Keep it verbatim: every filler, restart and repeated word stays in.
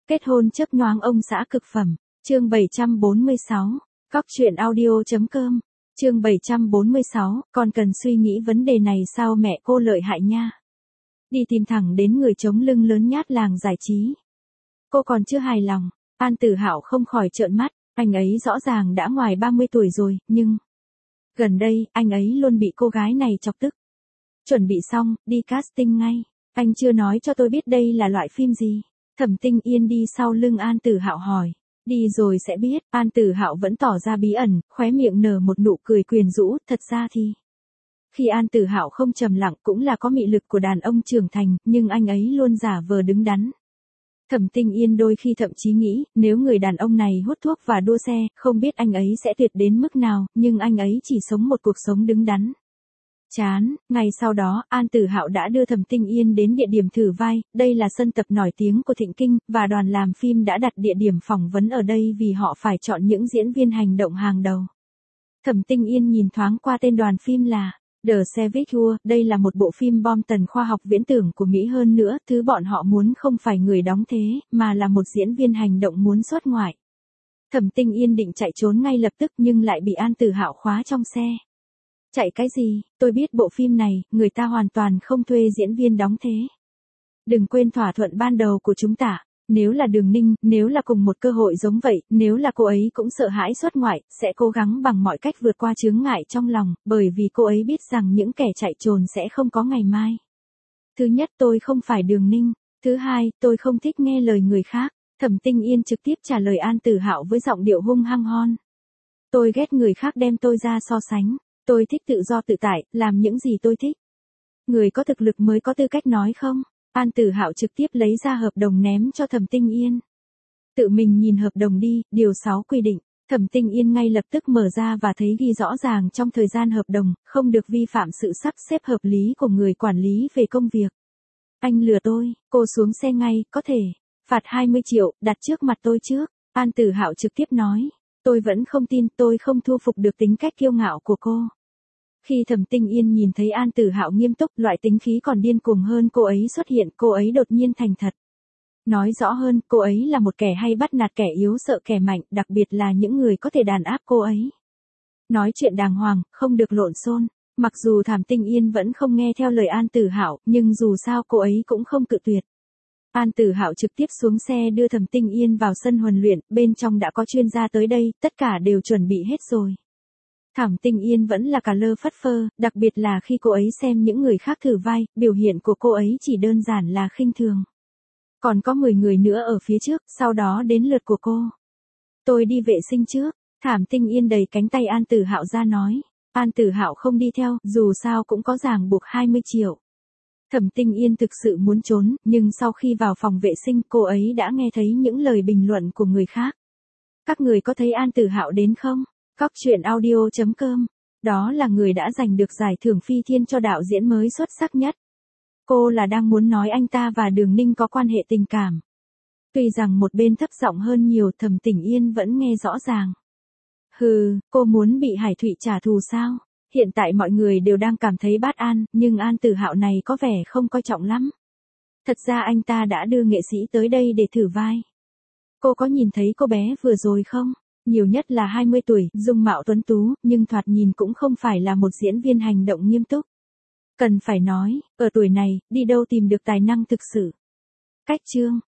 Kết hôn chớp nhoáng ông xã cực phẩm, chương bảy trăm bốn mươi sáu, cóc truyện audio.com, chương bảy trăm bốn mươi sáu, còn cần suy nghĩ vấn đề này sao mẹ cô lợi hại nha. Đi tìm thẳng đến người chống lưng lớn nhát làng giải trí. Cô còn chưa hài lòng, An Tử Hạo không khỏi trợn mắt, anh ấy rõ ràng đã ngoài ba mươi tuổi rồi, nhưng... Gần đây, anh ấy luôn bị cô gái này chọc tức. Chuẩn bị xong, đi casting ngay, anh chưa nói cho tôi biết đây là loại phim gì. Thẩm Tinh Yên đi sau lưng An Tử Hạo hỏi. Đi rồi sẽ biết, An Tử Hạo vẫn tỏ ra bí ẩn, khóe miệng nở một nụ cười quyến rũ, thật ra thì... Khi An Tử Hạo không trầm lặng cũng là có mị lực của đàn ông trưởng thành, nhưng anh ấy luôn giả vờ đứng đắn. Thẩm Tinh Yên đôi khi thậm chí nghĩ, nếu người đàn ông này hút thuốc và đua xe, không biết anh ấy sẽ tuyệt đến mức nào, nhưng anh ấy chỉ sống một cuộc sống đứng đắn. Chán, ngày sau đó, An Tử Hạo đã đưa Thẩm Tinh Yên đến địa điểm thử vai, đây là sân tập nổi tiếng của Thịnh Kinh, và đoàn làm phim đã đặt địa điểm phỏng vấn ở đây vì họ phải chọn những diễn viên hành động hàng đầu. Thẩm Tinh Yên nhìn thoáng qua tên đoàn phim là The Savage War, đây là một bộ phim bom tần khoa học viễn tưởng của Mỹ hơn nữa, thứ bọn họ muốn không phải người đóng thế, mà là một diễn viên hành động muốn xuất ngoại. Thẩm Tinh Yên định chạy trốn ngay lập tức nhưng lại bị An Tử Hạo khóa trong xe. Chạy cái gì, tôi biết bộ phim này, người ta hoàn toàn không thuê diễn viên đóng thế. Đừng quên thỏa thuận ban đầu của chúng ta, nếu là Đường Ninh, nếu là cùng một cơ hội giống vậy, nếu là cô ấy cũng sợ hãi xuất ngoại, sẽ cố gắng bằng mọi cách vượt qua chướng ngại trong lòng, bởi vì cô ấy biết rằng những kẻ chạy trốn sẽ không có ngày mai. Thứ nhất, tôi không phải Đường Ninh. Thứ hai, tôi không thích nghe lời người khác. Thẩm Tinh Yên trực tiếp trả lời An Tử Hạo với giọng điệu hung hăng hon. Tôi ghét người khác đem tôi ra so sánh. Tôi thích tự do tự tại, làm những gì tôi thích. Người có thực lực mới có tư cách nói không? An Tử Hạo trực tiếp lấy ra hợp đồng ném cho Thẩm Tinh Yên. Tự mình nhìn hợp đồng đi, điều sáu quy định. Thẩm Tinh Yên ngay lập tức mở ra và thấy ghi rõ ràng trong thời gian hợp đồng, không được vi phạm sự sắp xếp hợp lý của người quản lý về công việc. Anh lừa tôi, cô xuống xe ngay, có thể. Phạt hai mươi triệu, đặt trước mặt tôi trước. An Tử Hạo trực tiếp nói. Tôi vẫn không tin, tôi không thu phục được tính cách kiêu ngạo của cô. Khi Thẩm Tinh Yên nhìn thấy An Tử Hạo nghiêm túc, loại tính khí còn điên cuồng hơn cô ấy xuất hiện, cô ấy đột nhiên thành thật. Nói rõ hơn, cô ấy là một kẻ hay bắt nạt kẻ yếu sợ kẻ mạnh, đặc biệt là những người có thể đàn áp cô ấy. Nói chuyện đàng hoàng, không được lộn xộn. Mặc dù Thẩm Tinh Yên vẫn không nghe theo lời An Tử Hạo, nhưng dù sao cô ấy cũng không cự tuyệt. An Tử Hạo trực tiếp xuống xe đưa Thẩm Tinh Yên vào sân huấn luyện, bên trong đã có chuyên gia tới đây, tất cả đều chuẩn bị hết rồi. Thẩm Tinh Yên vẫn là cả lơ phất phơ, đặc biệt là khi cô ấy xem những người khác thử vai, biểu hiện của cô ấy chỉ đơn giản là khinh thường. Còn có mười người nữa ở phía trước, sau đó đến lượt của cô. Tôi đi vệ sinh trước, Thẩm Tinh Yên đẩy cánh tay An Tử Hạo ra nói. An Tử Hạo không đi theo, dù sao cũng có ràng buộc hai mươi triệu. Thẩm Tinh Yên thực sự muốn trốn, nhưng sau khi vào phòng vệ sinh cô ấy đã nghe thấy những lời bình luận của người khác. Các người có thấy An Tử Hạo đến không? Cóc truyện audio.com, đó là người đã giành được giải thưởng Phi Thiên cho đạo diễn mới xuất sắc nhất. Cô là đang muốn nói anh ta và Đường Ninh có quan hệ tình cảm. Tuy rằng một bên thấp giọng hơn nhiều, Thẩm Tinh Yên vẫn nghe rõ ràng. Hừ, cô muốn bị Hải Thụy trả thù sao? Hiện tại mọi người đều đang cảm thấy bất an, nhưng An Tử Hạo này có vẻ không coi trọng lắm. Thật ra anh ta đã đưa nghệ sĩ tới đây để thử vai. Cô có nhìn thấy cô bé vừa rồi không? Nhiều nhất là hai mươi tuổi, dung mạo tuấn tú, nhưng thoạt nhìn cũng không phải là một diễn viên hành động nghiêm túc. Cần phải nói, ở tuổi này, đi đâu tìm được tài năng thực sự. Cách chương,